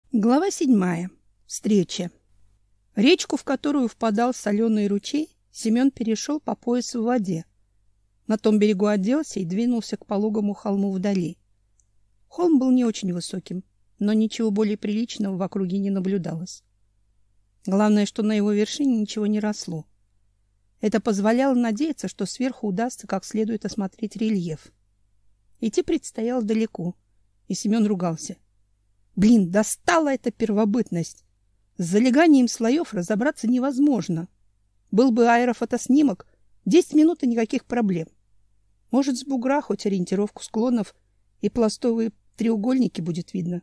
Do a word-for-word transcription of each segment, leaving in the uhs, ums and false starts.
Глава седьмая. Встреча. Речку, в которую впадал соленый ручей, Семен перешел по пояс в воде. На том берегу оделся и двинулся к пологому холму вдали. Холм был не очень высоким, но ничего более приличного в округе не наблюдалось. Главное, что на его вершине ничего не росло. Это позволяло надеяться, что сверху удастся как следует осмотреть рельеф. Идти предстояло далеко, и Семен ругался. Блин, достала эта первобытность. С залеганием слоев разобраться невозможно. Был бы аэрофотоснимок, десять минут и никаких проблем. Может, с бугра хоть ориентировку склонов и пластовые треугольники будет видно.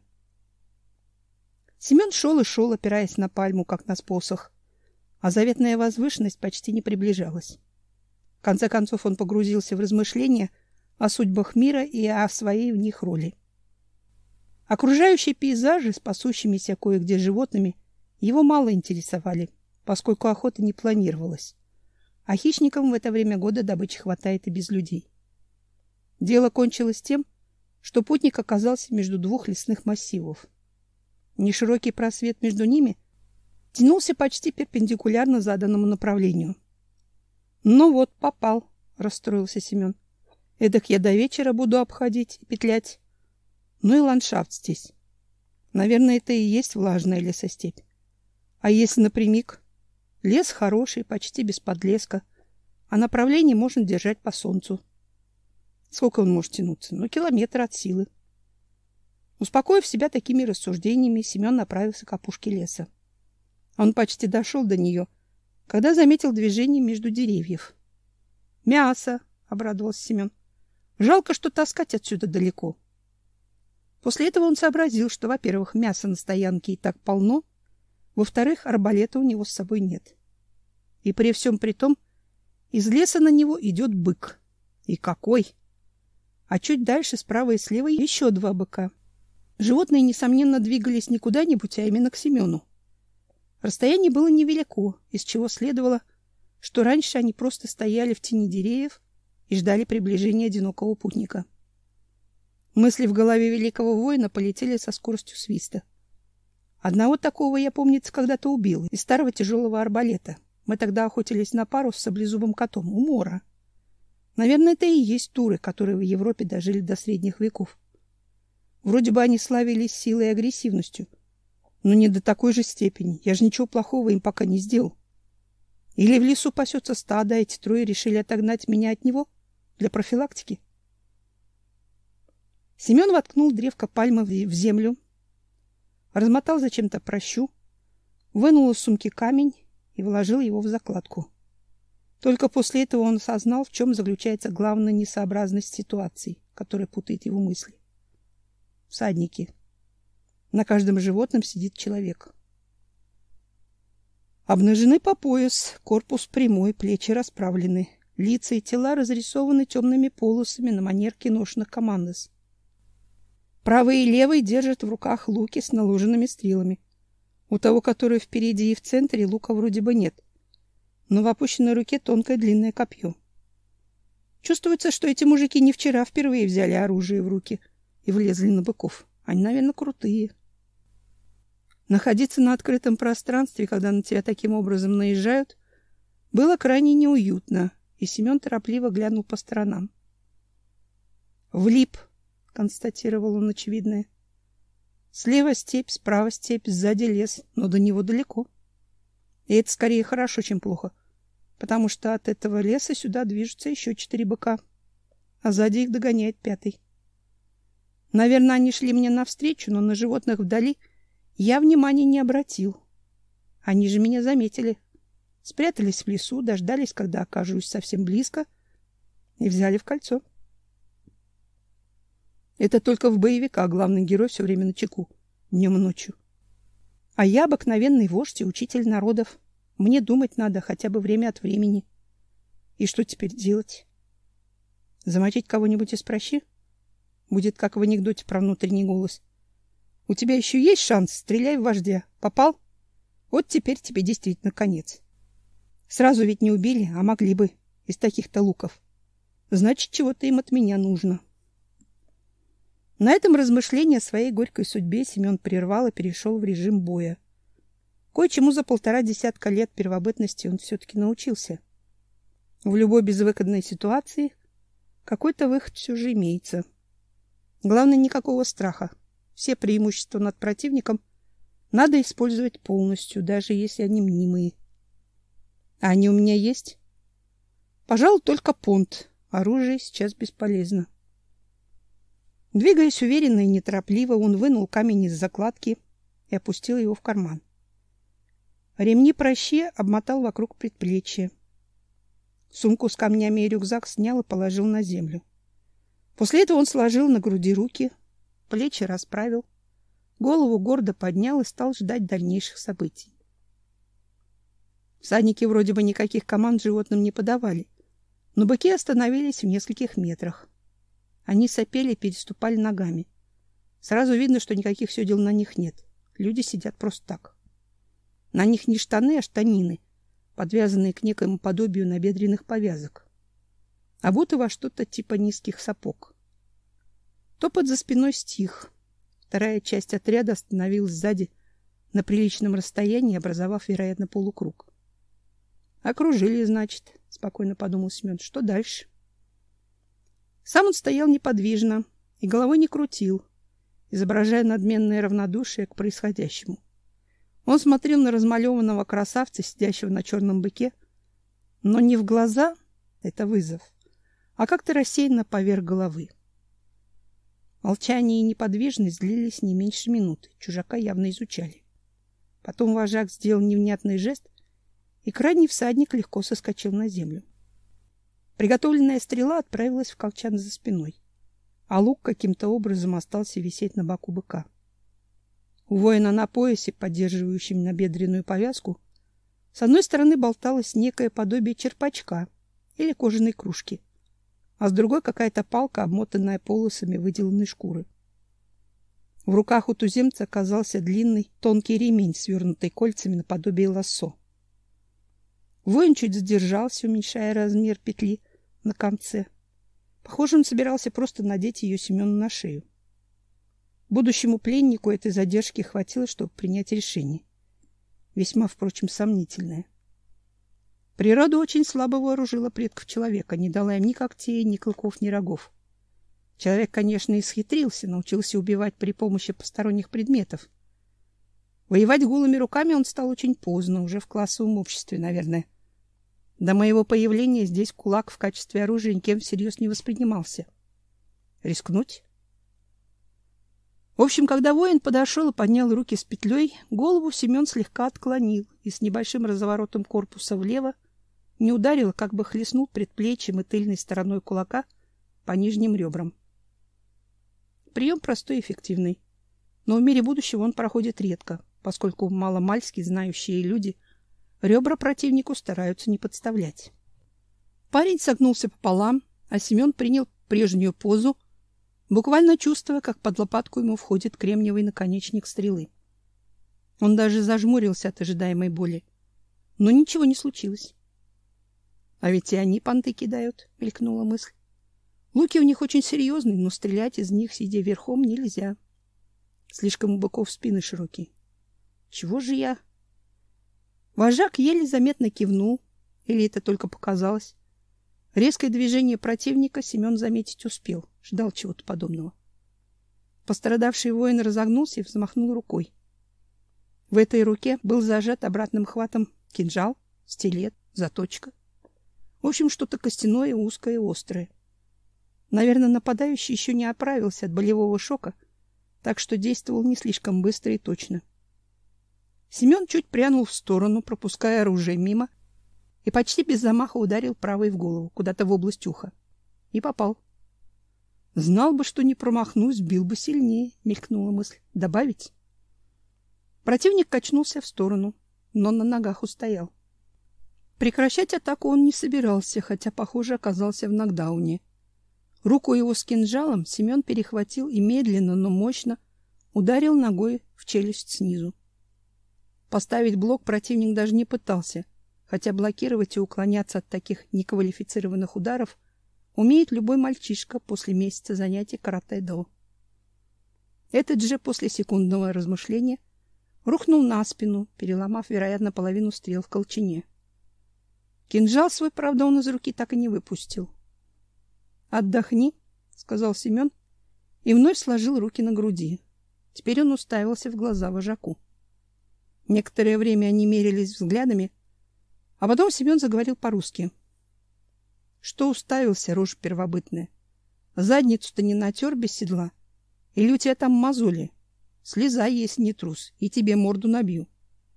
Семен шел и шел, опираясь на пальму, как на посох, а заветная возвышенность почти не приближалась. В конце концов он погрузился в размышления о судьбах мира и о своей в них роли. Окружающие пейзажи с пасущимися кое-где животными его мало интересовали, поскольку охота не планировалась, а хищникам в это время года добычи хватает и без людей. Дело кончилось тем, что путник оказался между двух лесных массивов. Неширокий просвет между ними тянулся почти перпендикулярно заданному направлению. «Ну вот, попал», — расстроился Семен. «Эдак я до вечера буду обходить и петлять. Ну и ландшафт здесь. Наверное, это и есть влажная лесостепь. А если напрямик? Лес хороший, почти без подлеска, а направление можно держать по солнцу. Сколько он может тянуться? Ну, километр от силы». Успокоив себя такими рассуждениями, Семен направился к опушке леса. Он почти дошел до нее, когда заметил движение между деревьев. «Мясо!» — обрадовался Семен. «Жалко, что таскать отсюда далеко». После этого он сообразил, что, во-первых, мяса на стоянке и так полно, во-вторых, арбалета у него с собой нет. И при всем при том, из леса на него идет бык. И какой! А чуть дальше, справа и слева, еще два быка. Животные, несомненно, двигались не куда-нибудь, а именно к Семену. Расстояние было невелико, из чего следовало, что раньше они просто стояли в тени деревьев и ждали приближения одинокого путника. Мысли в голове великого воина полетели со скоростью свиста. Одного такого я, помнится, когда-то убил из старого тяжелого арбалета. Мы тогда охотились на пару с саблезубым котом у Мора. Наверное, это и есть туры, которые в Европе дожили до средних веков. Вроде бы они славились силой и агрессивностью, но не до такой же степени. Я же ничего плохого им пока не сделал. Или в лесу пасется стадо, а эти трое решили отогнать меня от него для профилактики? Семен воткнул древко пальмы в землю, размотал зачем-то пращу, вынул из сумки камень и вложил его в закладку. Только после этого он осознал, в чем заключается главная несообразность ситуации, которая путает его мысли. Всадники. На каждом животном сидит человек. Обнажены по пояс, корпус прямой, плечи расправлены, лица и тела разрисованы темными полосами на манер киношных командос. Правый и левый держат в руках луки с наложенными стрелами. У того, который впереди и в центре, лука вроде бы нет, но в опущенной руке тонкое длинное копье. Чувствуется, что эти мужики не вчера впервые взяли оружие в руки и влезли на быков. Они, наверное, крутые. Находиться на открытом пространстве, когда на тебя таким образом наезжают, было крайне неуютно, и Семен торопливо глянул по сторонам. «Влип», — констатировал он очевидное. «Слева степь, справа степь, сзади лес, но до него далеко. И это скорее хорошо, чем плохо, потому что от этого леса сюда движутся еще четыре быка, а сзади их догоняет пятый. Наверное, они шли мне навстречу, но на животных вдали я внимания не обратил. Они же меня заметили, спрятались в лесу, дождались, когда окажусь совсем близко, и взяли в кольцо. Это только в боевиках главный герой все время начеку, днем и ночью. А я обыкновенный вождь и учитель народов. Мне думать надо хотя бы время от времени. И что теперь делать? Замочить кого-нибудь из пращи? Будет как в анекдоте про внутренний голос. У тебя еще есть шанс, стреляй в вождя. Попал? Вот теперь тебе действительно конец. Сразу ведь не убили, а могли бы из таких-то луков. Значит, чего-то им от меня нужно. На этом размышления о своей горькой судьбе Семен прервал и перешел в режим боя. Кое-чему за полтора десятка лет первобытности он все-таки научился. В любой безвыходной ситуации какой-то выход все же имеется. Главное, никакого страха. Все преимущества над противником надо использовать полностью, даже если они мнимые. А они у меня есть? Пожалуй, только понт. Оружие сейчас бесполезно. Двигаясь уверенно и неторопливо, он вынул камень из закладки и опустил его в карман. Ремни прощи обмотал вокруг предплечья. Сумку с камнями и рюкзак снял и положил на землю. После этого он сложил на груди руки, плечи расправил, голову гордо поднял и стал ждать дальнейших событий. Всадники вроде бы никаких команд животным не подавали, но быки остановились в нескольких метрах. Они сопели и переступали ногами. Сразу видно, что никаких сёдел на них нет. Люди сидят просто так. На них не штаны, а штанины, подвязанные к некоему подобию набедренных повязок. Обуты во что-то типа низких сапог. Топот за спиной стих. Вторая часть отряда остановилась сзади на приличном расстоянии, образовав, вероятно, полукруг. Окружили, значит, спокойно подумал Семен. Что дальше? Сам он стоял неподвижно и головой не крутил, изображая надменное равнодушие к происходящему. Он смотрел на размалеванного красавца, сидящего на черном быке, но не в глаза, это вызов, а как-то рассеянно поверх головы. Молчание и неподвижность длились не меньше минуты, чужака явно изучали. Потом вожак сделал невнятный жест, и крайний всадник легко соскочил на землю. Приготовленная стрела отправилась в колчан за спиной, а лук каким-то образом остался висеть на боку быка. У воина на поясе, поддерживающем набедренную повязку, с одной стороны болталось некое подобие черпачка или кожаной кружки, а с другой какая-то палка, обмотанная полосами выделанной шкуры. В руках у туземца оказался длинный, тонкий ремень, свернутый кольцами наподобие лассо. Воин чуть задержался, уменьшая размер петли на конце. Похоже, он собирался просто надеть ее Семену на шею. Будущему пленнику этой задержки хватило, чтобы принять решение. Весьма, впрочем, сомнительное. Природа очень слабо вооружила предков человека, не дала им ни когтей, ни клыков, ни рогов. Человек, конечно, исхитрился, научился убивать при помощи посторонних предметов. Воевать голыми руками он стал очень поздно, уже в классовом обществе, наверное. До моего появления здесь кулак в качестве оружия никем всерьез не воспринимался. Рискнуть? В общем, когда воин подошел и поднял руки с петлей, голову Семен слегка отклонил и с небольшим разворотом корпуса влево не ударил, как бы хлестнул предплечьем и тыльной стороной кулака по нижним ребрам. Прием простой и эффективный, но в мире будущего он проходит редко, поскольку маломальски знающие люди ребра противнику стараются не подставлять. Парень согнулся пополам, а Семен принял прежнюю позу, буквально чувствуя, как под лопатку ему входит кремниевый наконечник стрелы. Он даже зажмурился от ожидаемой боли, но ничего не случилось. А ведь и они понты кидают, мелькнула мысль. Луки у них очень серьезные, но стрелять из них, сидя верхом, нельзя. Слишком у быков спины широкие. Чего же я? Вожак еле заметно кивнул, или это только показалось. Резкое движение противника Семен заметить успел, ждал чего-то подобного. Пострадавший воин разогнулся и взмахнул рукой. В этой руке был зажат обратным хватом кинжал, стилет, заточка. В общем, что-то костяное, узкое и острое. Наверное, нападающий еще не оправился от болевого шока, так что действовал не слишком быстро и точно. Семен чуть прянул в сторону, пропуская оружие мимо, и почти без замаха ударил правой в голову, куда-то в область уха. И попал. Знал бы, что не промахнусь, бил бы сильнее, мелькнула мысль. Добавить? Противник качнулся в сторону, но на ногах устоял. Прекращать атаку он не собирался, хотя, похоже, оказался в нокдауне. Руку его с кинжалом Семен перехватил и медленно, но мощно ударил ногой в челюсть снизу. Поставить блок противник даже не пытался, хотя блокировать и уклоняться от таких неквалифицированных ударов умеет любой мальчишка после месяца занятий каратэ-до. Этот же после секундного размышления рухнул на спину, переломав, вероятно, половину стрел в колчане. Кинжал свой, правда, он из руки так и не выпустил. «Отдохни», — сказал Семен и вновь сложил руки на груди. Теперь он уставился в глаза вожаку. Некоторое время они мерились взглядами, а потом Семен заговорил по-русски. «Что уставился, рожа первобытная? Задницу-то не натер без седла? Или у тебя там мозоли? Слезай, если не трус, и тебе морду набью».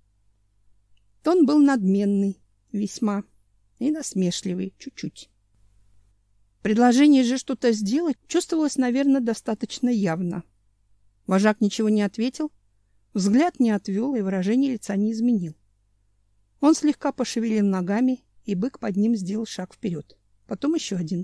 Тон был надменный, весьма, и насмешливый, чуть-чуть. Предложение же что-то сделать чувствовалось, наверное, достаточно явно. Вожак ничего не ответил, взгляд не отвел и выражение лица не изменил. Он слегка пошевелил ногами, и бык под ним сделал шаг вперед. Потом еще один.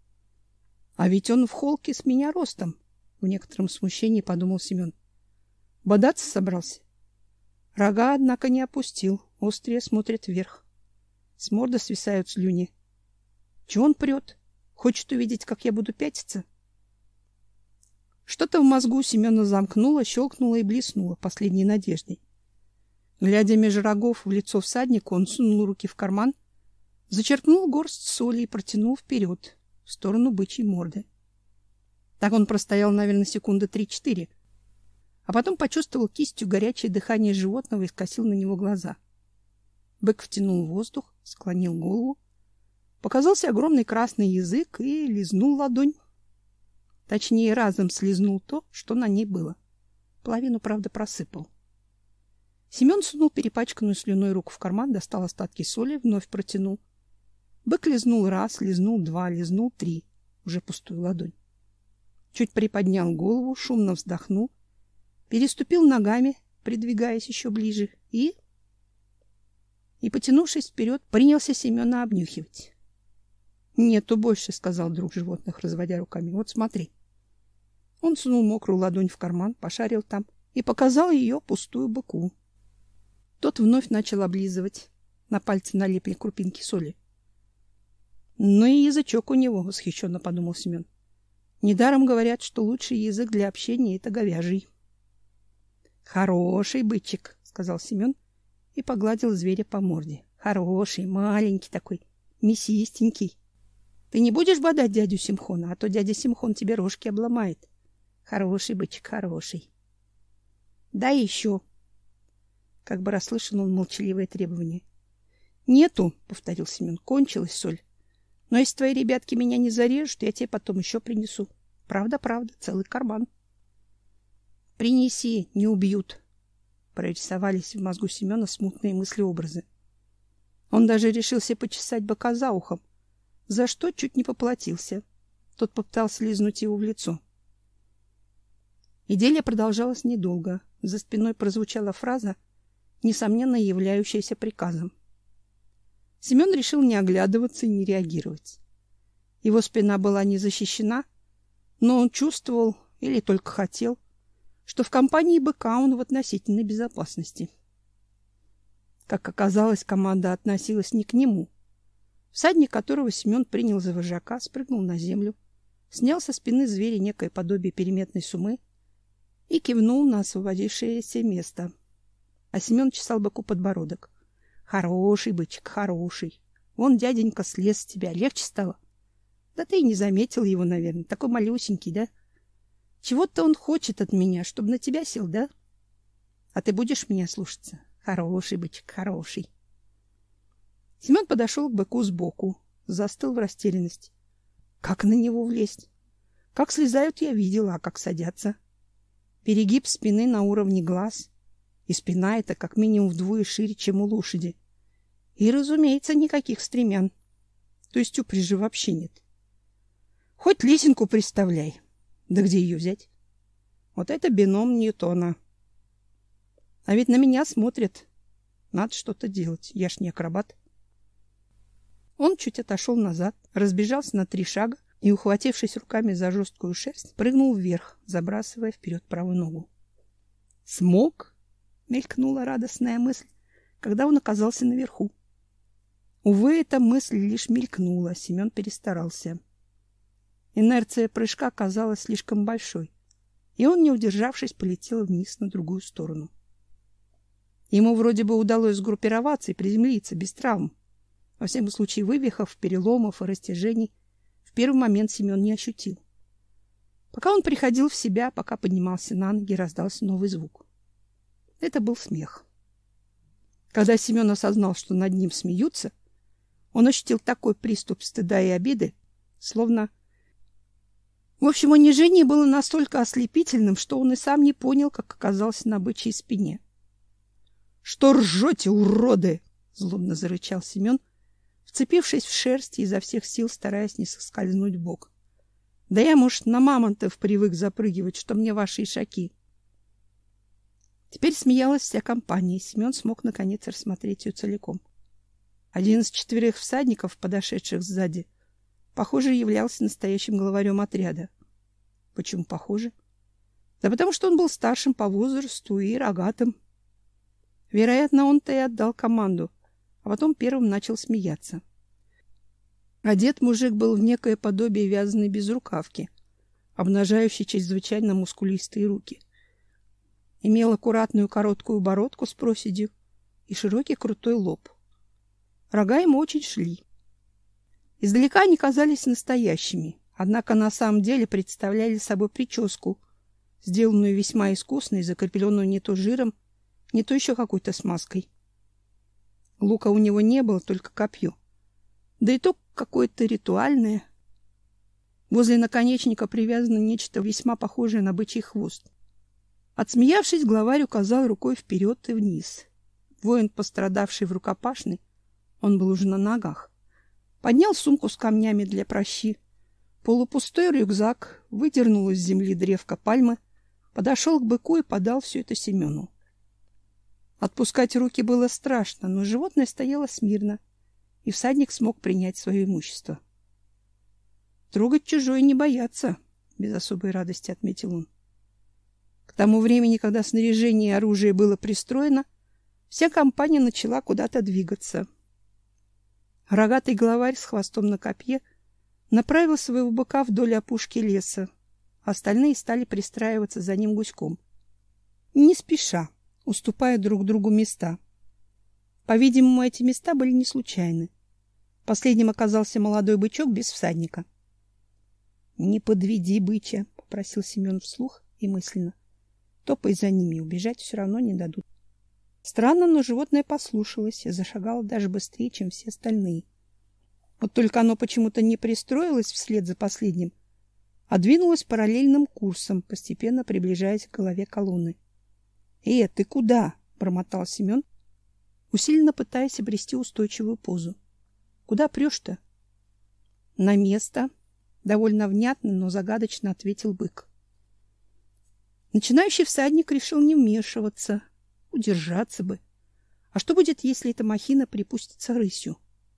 А ведь он в холке с меня ростом, в некотором смущении подумал Семен. Бодаться собрался. Рога, однако, не опустил, острые смотрят вверх. С морды свисают слюни. Чего он прет? Хочет увидеть, как я буду пятиться? Что-то в мозгу Семена замкнуло, щелкнуло и блеснуло последней надеждой. Глядя меж рогов в лицо всаднику, он сунул руки в карман, зачерпнул горсть соли и протянул вперед, в сторону бычьей морды. Так он простоял, наверное, секунды три-четыре, а потом почувствовал кистью горячее дыхание животного и скосил на него глаза. Бык втянул воздух, склонил голову, показался огромный красный язык и лизнул ладонь. Точнее, разом слизнул то, что на ней было. Половину, правда, просыпал. Семен сунул перепачканную слюной руку в карман, достал остатки соли, вновь протянул. Бык лизнул раз, лизнул два, лизнул три, уже пустую ладонь. Чуть приподнял голову, шумно вздохнул, переступил ногами, придвигаясь еще ближе, и... И, потянувшись вперед, принялся Семена обнюхивать. «Нету больше», — сказал друг животных, разводя руками. «Вот смотри». Он сунул мокрую ладонь в карман, пошарил там и показал ее пустую быку. Тот вновь начал облизывать. На пальцы налипли крупинки соли. «Ну и язычок у него», — восхищенно подумал Семен. «Недаром говорят, что лучший язык для общения — это говяжий». «Хороший бычек», — сказал Семен и погладил зверя по морде. «Хороший, маленький такой, мясистенький. Ты не будешь бодать дядю Симхона, а то дядя Симхон тебе рожки обломает. Хороший бычек, хороший. Да еще». Как бы расслышал он молчаливое требование. «Нету», — повторил Семен, — «кончилась соль. Но если твои ребятки меня не зарежут, я тебе потом еще принесу. Правда, правда, целый карман». «Принеси, не убьют», — прорисовались в мозгу Семена смутные мысли-образы. Он даже решился почесать быка за ухом, за что чуть не поплатился. Тот попытался лизнуть его в лицо. Идиллия продолжалась недолго. За спиной прозвучала фраза, несомненно являющаяся приказом. Семен решил не оглядываться и не реагировать. Его спина была не защищена, но он чувствовал, или только хотел, что в компании быка он в относительной безопасности. Как оказалось, команда относилась не к нему. Всадник, которого Семен принял за вожака, спрыгнул на землю, снял со спины зверя некое подобие переметной сумы и кивнул на освободившееся место. А Семен чесал быку подбородок. «Хороший бычек, хороший. Вон дяденька слез с тебя, легче стало. Да ты и не заметил его, наверное, такой малюсенький, да? Чего-то он хочет от меня, чтобы на тебя сел, да? А ты будешь меня слушаться? Хороший бычек, хороший». Семен подошел к быку сбоку, застыл в растерянности. Как на него влезть? Как слезают, я видела, а как садятся? Перегиб спины на уровне глаз, и спина эта как минимум вдвое шире, чем у лошади. И, разумеется, никаких стремян. То есть упряжи вообще нет. Хоть лесенку представляй. Да где ее взять? Вот это бином Ньютона. А ведь на меня смотрят. Надо что-то делать. Я ж не акробат. Он чуть отошел назад, разбежался на три шага и, ухватившись руками за жесткую шерсть, прыгнул вверх, забрасывая вперед правую ногу. «Смог?» — мелькнула радостная мысль, когда он оказался наверху. Увы, эта мысль лишь мелькнула, Семен перестарался. Инерция прыжка казалась слишком большой. и он, не удержавшись, полетел вниз на другую сторону. Ему вроде бы удалось сгруппироваться и приземлиться без травм. Во всяком случае, вывихов, переломов и растяжений в первый момент Семен не ощутил. Пока он приходил в себя, пока поднимался на ноги, раздался новый звук. Это был смех. Когда Семен осознал, что над ним смеются, он ощутил такой приступ стыда и обиды, словно... В общем, унижение было настолько ослепительным, что он и сам не понял, как оказался на бычьей спине. — Что ржете, уроды? — злобно зарычал Семен, вцепившись в шерсть и изо всех сил стараясь не соскользнуть вбок. — Да я, может, на мамонтов привык запрыгивать, что мне ваши ишаки. Теперь смеялась вся компания, и Семен смог наконец рассмотреть ее целиком. Один из четверых всадников, подошедших сзади, похоже, являлся настоящим главарем отряда. Почему похоже? Да потому что он был старшим по возрасту и рогатым. Вероятно, он-то и отдал команду, а потом первым начал смеяться. Одет мужик был в некое подобие вязаной безрукавки, обнажающей чрезвычайно мускулистые руки. Имел аккуратную короткую бородку с проседью и широкий крутой лоб. Рога ему очень шли. Издалека они казались настоящими, однако на самом деле представляли собой прическу, сделанную весьма искусно и закрепленную не то жиром, не то еще какой-то смазкой. Лука у него не было, только копье. Да и то какое-то ритуальное. Возле наконечника привязано нечто весьма похожее на бычий хвост. Отсмеявшись, главарь указал рукой вперед и вниз. Воин, пострадавший в рукопашной, он был уже на ногах, поднял сумку с камнями для пращи, полупустой рюкзак, выдернул из земли древко пальмы, подошел к быку и подал все это Семену. Отпускать руки было страшно, но животное стояло смирно, и всадник смог принять свое имущество. Трогать чужое не бояться, без особой радости отметил он. К тому времени, когда снаряжение и оружие было пристроено, вся компания начала куда-то двигаться. Рогатый главарь с хвостом на копье направил своего быка вдоль опушки леса, остальные стали пристраиваться за ним гуськом, не спеша, уступая друг другу места. По-видимому, эти места были не случайны. Последним оказался молодой бычок без всадника. — Не подведи, быча, — попросил Семен вслух и мысленно. — Топай за ними, убежать все равно не дадут. Странно, но животное послушалось и зашагало даже быстрее, чем все остальные. Вот только оно почему-то не пристроилось вслед за последним, а двинулось параллельным курсом, постепенно приближаясь к голове колонны. — Э, ты куда? — бормотал Семен, усиленно пытаясь обрести устойчивую позу. — Куда прешь-то? — На место, — довольно внятно, но загадочно ответил бык. Начинающий всадник решил не вмешиваться, удержаться бы. А что будет, если эта махина припустится рысью?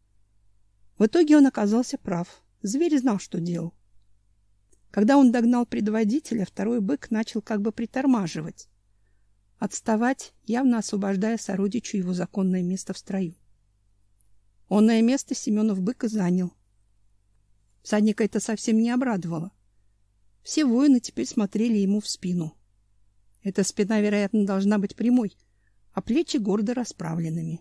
В итоге он оказался прав. Зверь знал, что делал. Когда он догнал предводителя, второй бык начал как бы притормаживать, отставать, явно освобождая сородичу его законное место в строю. Онное место Семенов бык и занял. Всадника это совсем не обрадовало. Все воины теперь смотрели ему в спину. Эта спина, вероятно, должна быть прямой, а плечи гордо расправленными.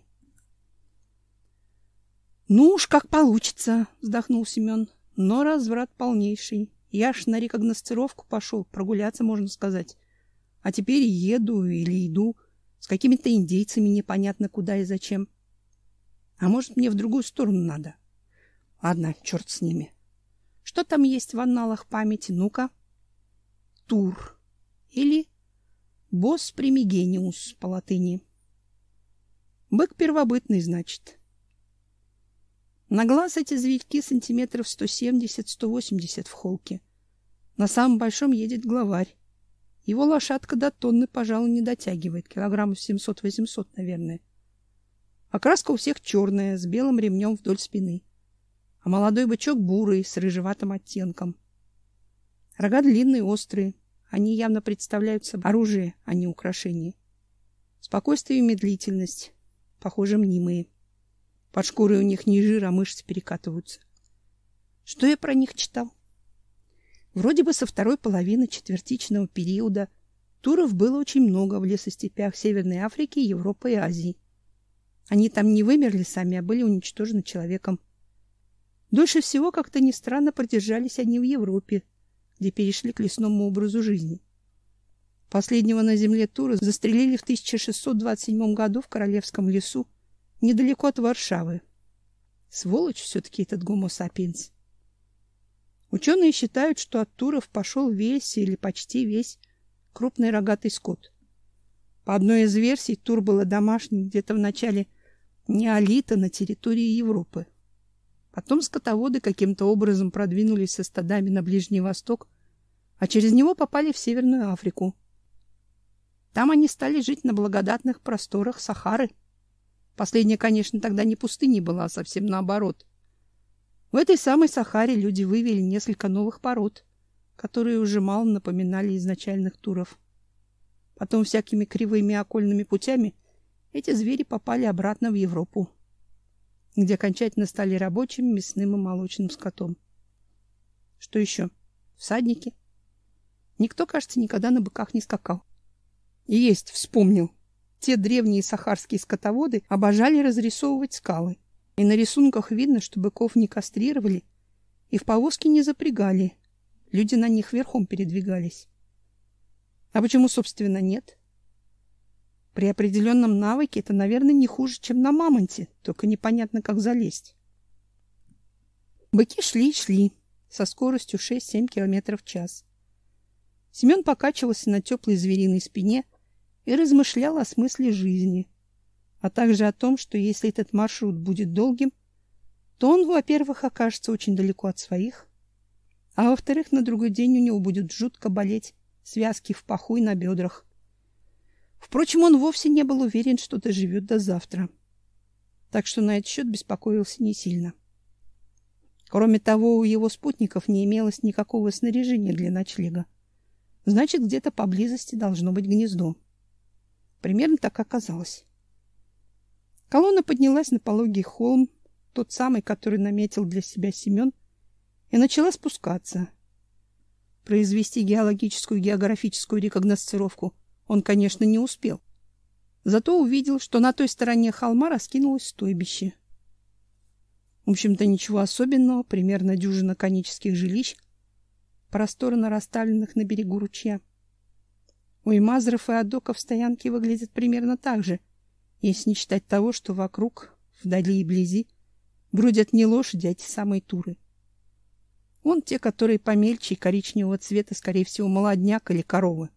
— Ну уж как получится, — вздохнул Семен, — но разврат полнейший. Я ж на рекогносцировку пошел, прогуляться, можно сказать. А теперь еду или иду с какими-то индейцами непонятно куда и зачем. А может, мне в другую сторону надо? Ладно, черт с ними. Что там есть в анналах памяти? Ну-ка. Тур. Или босс примигениус по латыни. Бык первобытный, значит. На глаз эти зверьки сантиметров сто семьдесят — сто восемьдесят в холке. На самом большом едет главарь. Его лошадка до тонны, пожалуй, не дотягивает, килограммов семьсот — восемьсот, наверное. Окраска у всех черная, с белым ремнем вдоль спины. А молодой бычок бурый, с рыжеватым оттенком. Рога длинные, острые. Они явно представляют собой оружие, а не украшение. Спокойствие и медлительность. Похоже, мнимые. Под шкурой у них не жир, а мышцы перекатываются. Что я про них читал? Вроде бы со второй половины четвертичного периода туров было очень много в лесостепях Северной Африки, Европы и Азии. Они там не вымерли сами, а были уничтожены человеком. Дольше всего, как-то ни странно, продержались они в Европе, где перешли к лесному образу жизни. Последнего на земле тура застрелили в тысяча шестьсот двадцать седьмом году в Королевском лесу, недалеко от Варшавы. Сволочь все-таки этот гомо сапиенс. Ученые считают, что от туров пошел весь или почти весь крупный рогатый скот. По одной из версий, тур был домашним где-то в начале неолита на территории Европы. Потом скотоводы каким-то образом продвинулись со стадами на Ближний Восток, а через него попали в Северную Африку. Там они стали жить на благодатных просторах Сахары. Последняя, конечно, тогда не пустыней была, а совсем наоборот. В этой самой Сахаре люди вывели несколько новых пород, которые уже мало напоминали изначальных туров. Потом всякими кривыми окольными путями эти звери попали обратно в Европу, где окончательно стали рабочим, мясным и молочным скотом. Что еще? Всадники. Никто, кажется, никогда на быках не скакал. И есть, вспомнил. Те древние сахарские скотоводы обожали разрисовывать скалы. И на рисунках видно, что быков не кастрировали и в повозки не запрягали. Люди на них верхом передвигались. А почему, собственно, нет? При определенном навыке это, наверное, не хуже, чем на мамонте, только непонятно, как залезть. Быки шли и шли со скоростью шесть-семь километров в час. Семен покачивался на теплой звериной спине и размышлял о смысле жизни, а также о том, что если этот маршрут будет долгим, то он, во-первых, окажется очень далеко от своих, а во-вторых, на другой день у него будет жутко болеть связки в паху и на бедрах. Впрочем, он вовсе не был уверен, что доживет до завтра, так что на этот счет беспокоился не сильно. Кроме того, у его спутников не имелось никакого снаряжения для ночлега. Значит, где-то поблизости должно быть гнездо. Примерно так оказалось. Колонна поднялась на пологий холм, тот самый, который наметил для себя Семен, и начала спускаться. Произвести геологическую и географическую рекогносцировку он, конечно, не успел. Зато увидел, что на той стороне холма раскинулось стойбище. В общем-то, ничего особенного, примерно дюжина конических жилищ, просторно расставленных на берегу ручья. У имазров и адоков стоянки выглядят примерно так же, если не считать того, что вокруг, вдали и вблизи, бродят не лошади, а те самые туры. Вон те, которые помельче и коричневого цвета, скорее всего, молодняк или коровы.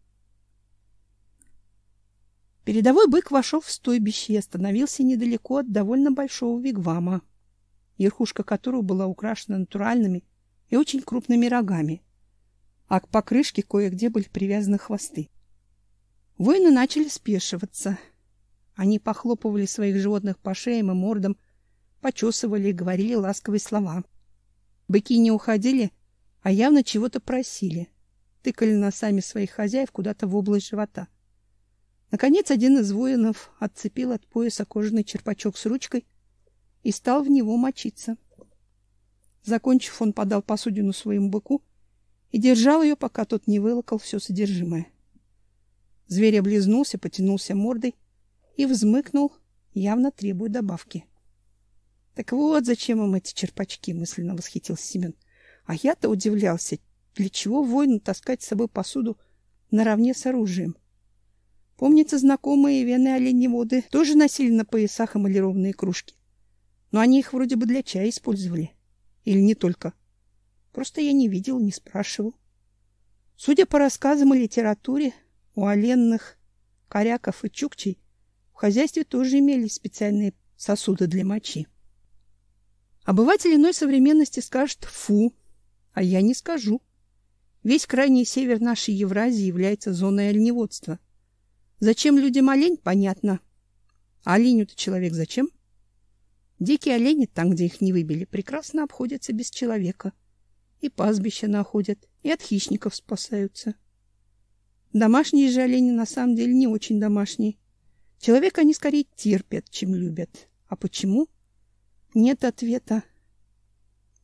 Передовой бык вошел в стойбище и остановился недалеко от довольно большого вигвама, верхушка которого была украшена натуральными и очень крупными рогами, а к покрышке кое-где были привязаны хвосты. Воины начали спешиваться. Они похлопывали своих животных по шеям и мордам, почесывали и говорили ласковые слова. Быки не уходили, а явно чего-то просили, тыкали носами своих хозяев куда-то в область живота. Наконец, один из воинов отцепил от пояса кожаный черпачок с ручкой и стал в него мочиться. Закончив, он подал посудину своему быку и держал ее, пока тот не вылокал все содержимое. Зверь облизнулся, потянулся мордой и взмыкнул, явно требуя добавки. Так вот, зачем им эти черпачки, мысленно восхитился Семен. А я-то удивлялся, для чего воину таскать с собой посуду наравне с оружием. Помнится, знакомые вены оленеводы тоже носили на поясах эмалированные кружки. Но они их вроде бы для чая использовали. Или не только. Просто я не видел, не спрашивал. Судя по рассказам и литературе, у оленных, коряков и чукчей в хозяйстве тоже имелись специальные сосуды для мочи. Обыватель иной современности скажет «фу», а я не скажу. Весь крайний север нашей Евразии является зоной оленеводства. Зачем людям олень, понятно. А оленю-то человек зачем? Дикие олени, там, где их не выбили, прекрасно обходятся без человека. И пастбища находят, и от хищников спасаются. Домашние же олени на самом деле не очень домашние. Человека они скорее терпят, чем любят. А почему? Нет ответа.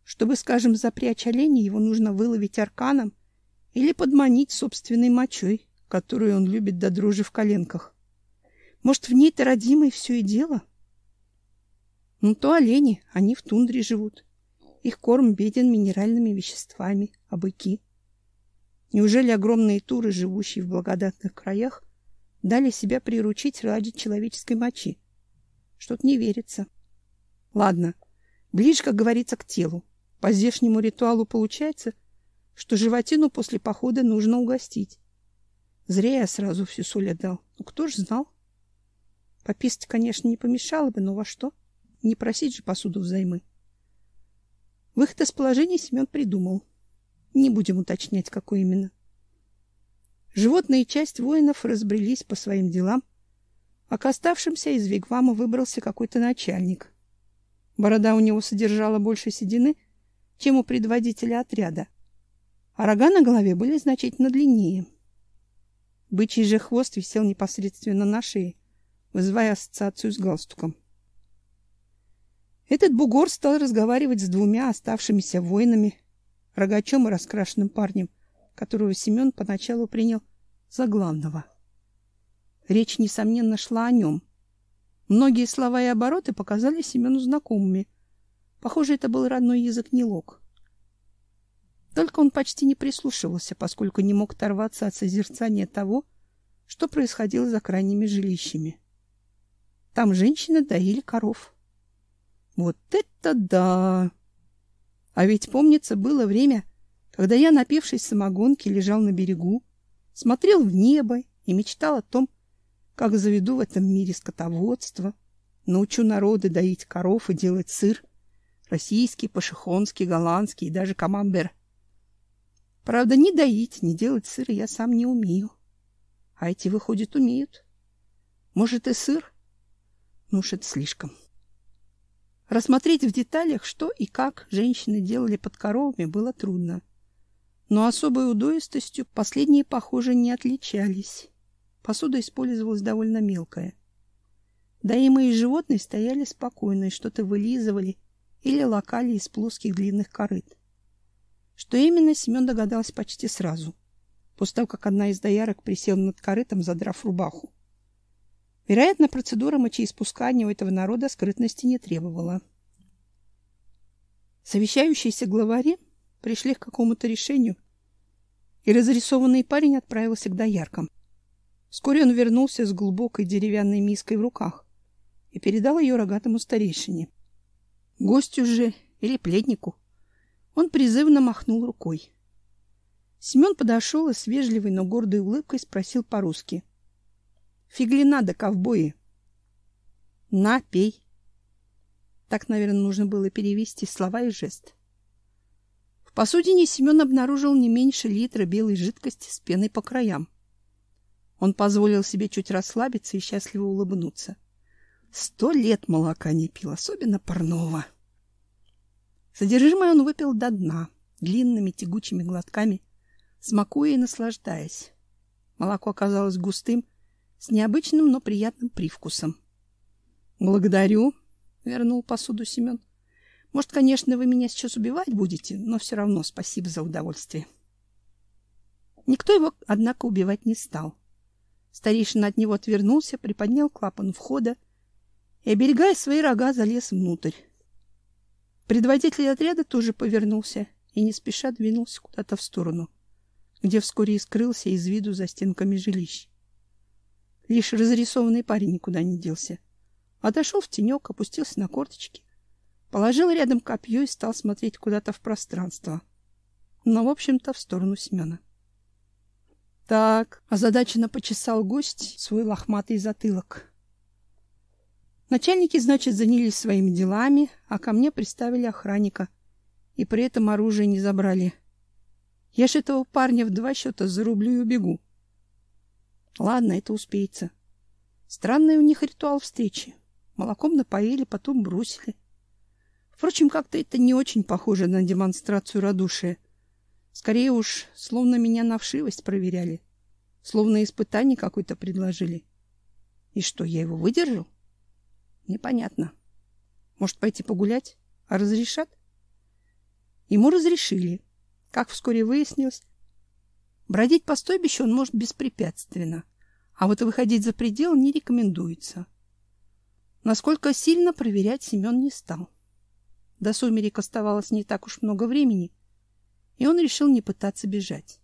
Чтобы, скажем, запрячь оленя, его нужно выловить арканом или подманить собственной мочой, которую он любит до дрожи в коленках. Может, в ней-то родимой все и дело? Ну, то олени, они в тундре живут. Их корм беден минеральными веществами, а быки? Неужели огромные туры, живущие в благодатных краях, дали себя приручить ради человеческой мочи? Что-то не верится. Ладно, ближе, как говорится, к телу. По здешнему ритуалу получается, что животину после похода нужно угостить. Зря я сразу всю соль отдал. Ну, кто ж знал? Пописать, конечно, не помешало бы, но во что? Не просить же посуду взаймы. Выход из положения Семен придумал. Не будем уточнять, какой именно. Животная часть воинов разбрелись по своим делам, а к оставшимся из вигвама выбрался какой-то начальник. Борода у него содержала больше седины, чем у предводителя отряда, а рога на голове были значительно длиннее. Бычий же хвост висел непосредственно на шее, вызывая ассоциацию с галстуком. Этот бугор стал разговаривать с двумя оставшимися воинами, рогачом и раскрашенным парнем, которого Семен поначалу принял за главного. Речь, несомненно, шла о нем. Многие слова и обороты показались Семену знакомыми. Похоже, это был родной язык Нилок. Только он почти не прислушивался, поскольку не мог оторваться от созерцания того, что происходило за крайними жилищами. Там женщины доили коров. Вот это да! А ведь, помнится, было время, когда я, напившись самогонки, лежал на берегу, смотрел в небо и мечтал о том, как заведу в этом мире скотоводство, научу народы доить коров и делать сыр, российский, пашихонский, голландский и даже камамбер. Правда, ни доить, ни делать сыр я сам не умею. А эти, выходит, умеют. Может, и сыр? Ну уж это слишком. Рассмотреть в деталях, что и как женщины делали под коровами, было трудно. Но особой удоистостью последние, похоже, не отличались. Посуда использовалась довольно мелкая. Доимые животные стояли спокойно и что-то вылизывали или лакали из плоских длинных корыт. Что именно, Семен догадался почти сразу, после того, как одна из доярок присела над корытом, задрав рубаху. Вероятно, процедура мочеиспускания у этого народа скрытности не требовала. Совещающиеся главари пришли к какому-то решению, и разрисованный парень отправился к дояркам. Вскоре он вернулся с глубокой деревянной миской в руках и передал ее рогатому старейшине. Гостю же или плетнику он призывно махнул рукой. Семен подошел и с вежливой, но гордой улыбкой спросил по-русски: «Фигли надо, ковбои?» «На, пей». Так, наверное, нужно было перевести слова и жест. В посудине Семен обнаружил не меньше литра белой жидкости с пеной по краям. Он позволил себе чуть расслабиться и счастливо улыбнуться. Сто лет молока не пил, особенно парного. Содержимое он выпил до дна, длинными тягучими глотками, смакуя и наслаждаясь. Молоко оказалось густым, с необычным, но приятным привкусом. «Благодарю», — вернул посуду Семен. «Может, конечно, вы меня сейчас убивать будете, но все равно спасибо за удовольствие». Никто его, однако, убивать не стал. Старейшина от него отвернулся, приподнял клапан входа и, оберегая свои рога, залез внутрь. Предводитель отряда тоже повернулся и не спеша двинулся куда-то в сторону, где вскоре и скрылся из виду за стенками жилищ. Лишь разрисованный парень никуда не делся. Отошел в тенек, опустился на корточки, положил рядом копье и стал смотреть куда-то в пространство, но, в общем-то, в сторону Семена. Так, озадаченно почесал гость свой лохматый затылок. Начальники, значит, занялись своими делами, а ко мне приставили охранника, и при этом оружие не забрали. Я ж этого парня в два счета зарублю и убегу. Ладно, это успеется. Странный у них ритуал встречи. Молоком напоили, потом бросили. Впрочем, как-то это не очень похоже на демонстрацию радушия. Скорее уж, словно меня на вшивость проверяли. Словно испытание какое-то предложили. И что, я его выдержу? Непонятно. Может, пойти погулять? А разрешат? Ему разрешили. Как вскоре выяснилось, бродить по стойбищу он может беспрепятственно, а вот выходить за пределы не рекомендуется. Насколько сильно проверять Семен не стал. До сумерек оставалось не так уж много времени, и он решил не пытаться бежать.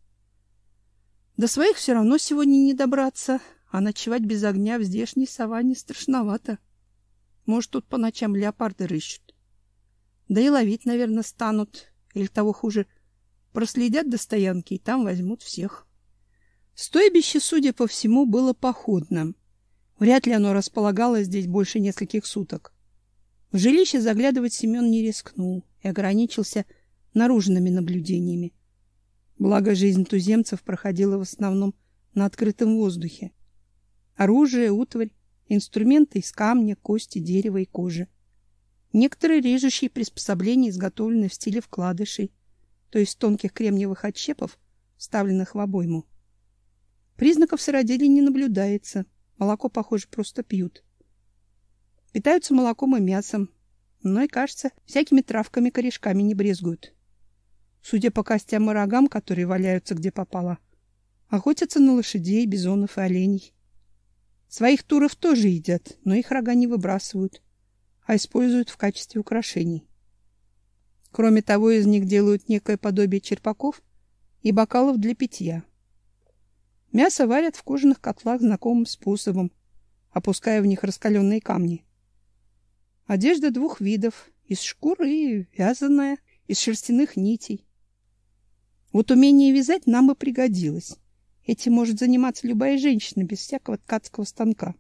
До своих все равно сегодня не добраться, а ночевать без огня в здешней саванне страшновато. Может, тут по ночам леопарды рыщут. Да и ловить, наверное, станут, или того хуже, проследят до стоянки и там возьмут всех. Стойбище, судя по всему, было походным. Вряд ли оно располагалось здесь больше нескольких суток. В жилище заглядывать Семен не рискнул и ограничился наружными наблюдениями. Благо, жизнь туземцев проходила в основном на открытом воздухе. Оружие, утварь, инструменты из камня, кости, дерева и кожи. Некоторые режущие приспособления изготовлены в стиле вкладышей, то есть тонких кремниевых отщепов, вставленных в обойму. Признаков сыроделия не наблюдается. Молоко, похоже, просто пьют. Питаются молоком и мясом, но и, кажется, всякими травками, корешками не брезгуют. Судя по костям и рогам, которые валяются где попало, охотятся на лошадей, бизонов и оленей. Своих туров тоже едят, но их рога не выбрасывают, а используют в качестве украшений. Кроме того, из них делают некое подобие черпаков и бокалов для питья. Мясо варят в кожаных котлах знакомым способом, опуская в них раскаленные камни. Одежда двух видов: из шкуры и вязаная, из шерстяных нитей. Вот умение вязать нам бы пригодилось. Этим может заниматься любая женщина без всякого ткацкого станка.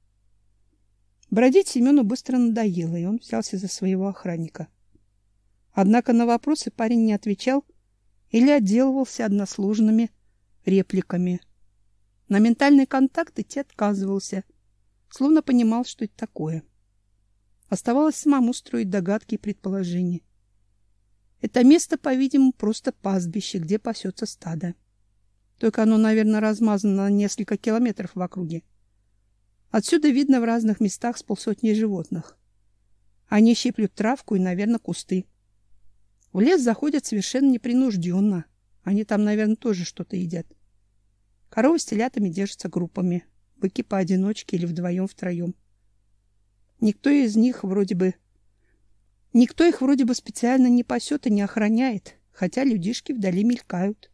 Бродить Семену быстро надоело, и он взялся за своего охранника. Однако на вопросы парень не отвечал или отделывался односложными репликами. На ментальный контакт идти отказывался, словно понимал, что это такое. Оставалось самому строить догадки и предположения. Это место, по-видимому, просто пастбище, где пасется стадо. Только оно, наверное, размазано на несколько километров в округе. Отсюда видно в разных местах с полсотни животных. Они щиплют травку и, наверное, кусты. В лес заходят совершенно непринужденно. Они там, наверное, тоже что-то едят. Коровы с телятами держатся группами, быки поодиночке или вдвоем-втроем. Никто из них вроде бы Никто их вроде бы специально не пасет и не охраняет, хотя людишки вдали мелькают.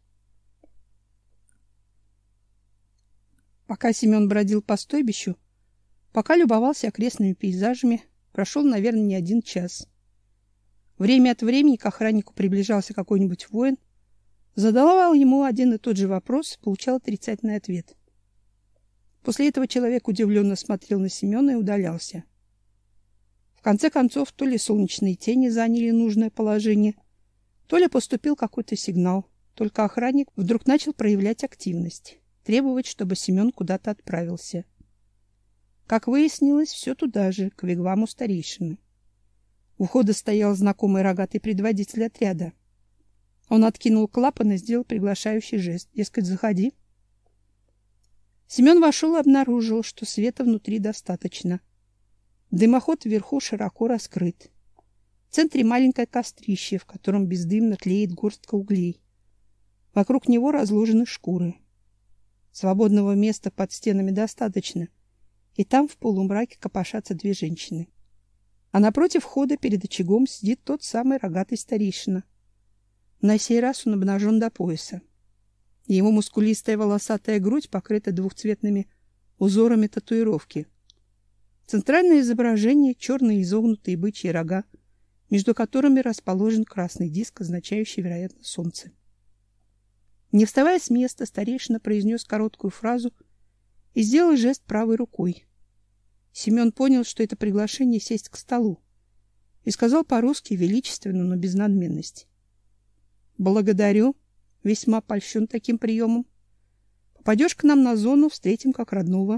Пока Семен бродил по стойбищу, пока любовался окрестными пейзажами, прошел, наверное, не один час. Время от времени к охраннику приближался какой-нибудь воин, задавал ему один и тот же вопрос, получал отрицательный ответ. После этого человек удивленно смотрел на Семена и удалялся. В конце концов, то ли солнечные тени заняли нужное положение, то ли поступил какой-то сигнал. Только охранник вдруг начал проявлять активность, требовать, чтобы Семен куда-то отправился. Как выяснилось, все туда же, к вигваму старейшины. У входа стоял знакомый рогатый предводитель отряда. Он откинул клапан и сделал приглашающий жест, дескать, заходи. Семен вошел и обнаружил, что света внутри достаточно. Дымоход вверху широко раскрыт. В центре маленькое кострище, в котором бездымно тлеет горстка углей. Вокруг него разложены шкуры. Свободного места под стенами достаточно, и там в полумраке копошатся две женщины. А напротив входа перед очагом сидит тот самый рогатый старейшина. На сей раз он обнажен до пояса. Его мускулистая волосатая грудь покрыта двухцветными узорами татуировки. Центральное изображение — черные изогнутые бычьи рога, между которыми расположен красный диск, означающий, вероятно, солнце. Не вставая с места, старейшина произнес короткую фразу и сделал жест правой рукой. Семен понял, что это приглашение сесть к столу, и сказал по-русски величественно, но без надменности: «Благодарю, весьма польщен таким приемом. Попадешь к нам на зону, встретим как родного».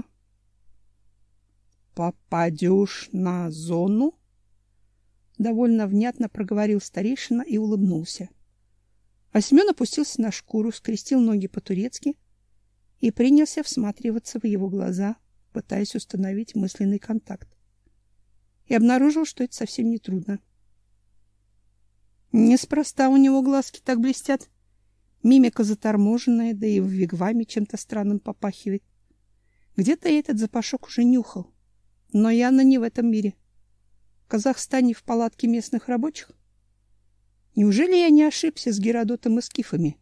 «Попадешь на зону?» — довольно внятно проговорил старейшина и улыбнулся. А Семен опустился на шкуру, скрестил ноги по-турецки и принялся всматриваться в его глаза, пытаясь установить мысленный контакт. И обнаружил, что это совсем не трудно. Неспроста у него глазки так блестят. Мимика заторможенная, да и в вигваме чем-то странным попахивает. Где-то я этот запашок уже нюхал. Но явно не в этом мире. В Казахстане в палатке местных рабочих? Неужели я не ошибся с Геродотом и скифами?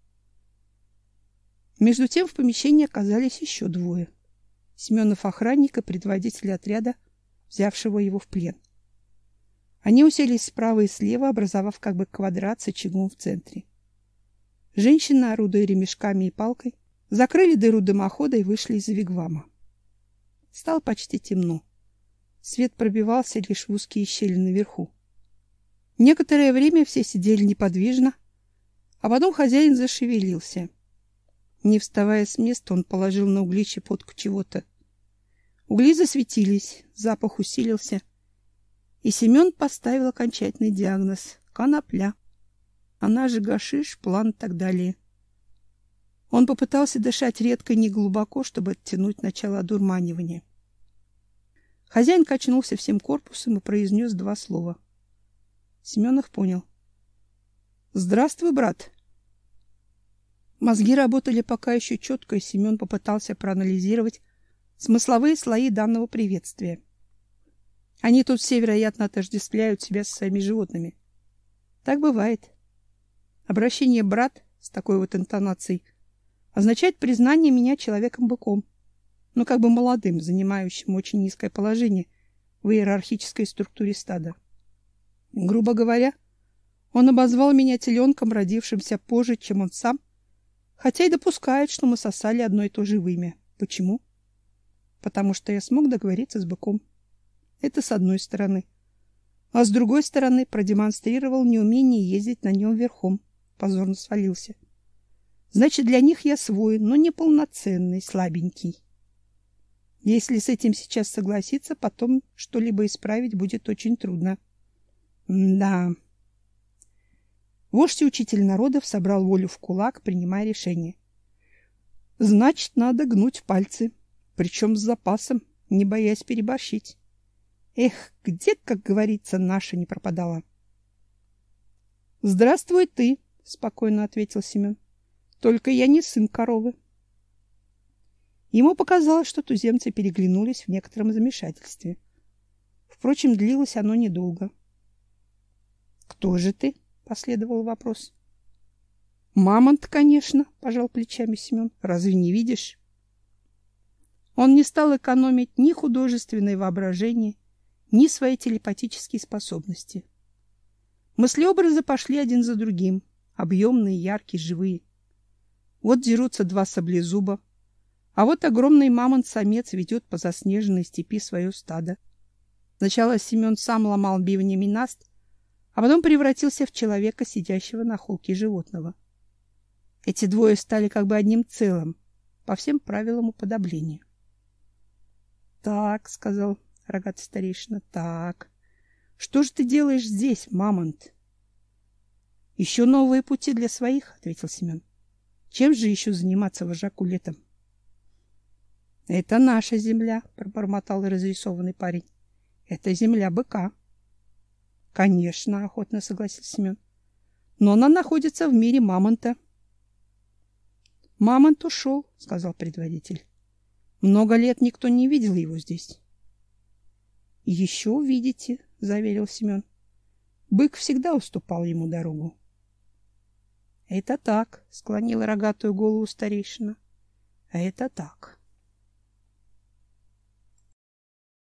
Между тем в помещении оказались еще двое. Семенов охранник и предводитель отряда, взявшего его в плен. Они уселись справа и слева, образовав как бы квадрат с очагом в центре. Женщины, орудуя ремешками и палкой, закрыли дыру дымохода и вышли из вигвама. Стало почти темно. Свет пробивался лишь в узкие щели наверху. Некоторое время все сидели неподвижно, а потом хозяин зашевелился. Не вставая с места, он положил на угли щепотку чего-то. Угли засветились, запах усилился, и Семен поставил окончательный диагноз — конопля. Она же гашиш, план и так далее. Он попытался дышать редко и неглубоко, чтобы оттянуть начало одурманивания. Хозяин качнулся всем корпусом и произнес два слова. Семенов понял. «Здравствуй, брат». Мозги работали пока еще четко, и Семен попытался проанализировать смысловые слои данного приветствия. Они тут все, вероятно, отождествляют себя со своими животными. Так бывает. Обращение «брат» с такой вот интонацией означает признание меня человеком-быком, ну как бы молодым, занимающим очень низкое положение в иерархической структуре стада. Грубо говоря, он обозвал меня теленком, родившимся позже, чем он сам, хотя и допускает, что мы сосали одно и то же вымя. Почему? Потому что я смог договориться с быком. Это с одной стороны. А с другой стороны продемонстрировал неумение ездить на нем верхом. Позорно свалился. Значит, для них я свой, но неполноценный, слабенький. Если с этим сейчас согласиться, потом что-либо исправить будет очень трудно. Да. Вождь и учитель народов собрал волю в кулак, принимая решение. Значит, надо гнуть пальцы, причем с запасом, не боясь переборщить. Эх, где, как говорится, наша не пропадала. — Здравствуй ты, — спокойно ответил Семен. — Только я не сын коровы. Ему показалось, что туземцы переглянулись в некотором замешательстве. Впрочем, длилось оно недолго. — Кто же ты? — последовал вопрос. — Мамонт, конечно, — пожал плечами Семен. — Разве не видишь? Он не стал экономить ни художественное воображение, ни свои телепатические способности. Мыслеобразы пошли один за другим, объемные, яркие, живые. Вот дерутся два саблезуба, а вот огромный мамонт-самец ведет по заснеженной степи свое стадо. Сначала Семен сам ломал бивнями наст, а потом превратился в человека, сидящего на холке животного. Эти двое стали как бы одним целым, по всем правилам уподобления. — Так, — сказал рогатый старейшина, — так. Что же ты делаешь здесь, мамонт? — Еще новые пути для своих, — ответил Семен. — Чем же еще заниматься вожаку летом? — Это наша земля, — пробормотал разрисованный парень. — Это земля быка. — Конечно, — охотно согласился Семен. — Но она находится в мире мамонта. — Мамонт ушел, — сказал предводитель. — Много лет никто не видел его здесь. — Еще увидите, — заверил Семен. Бык всегда уступал ему дорогу. — Это так, — склонила рогатую голову старейшина. — Это так.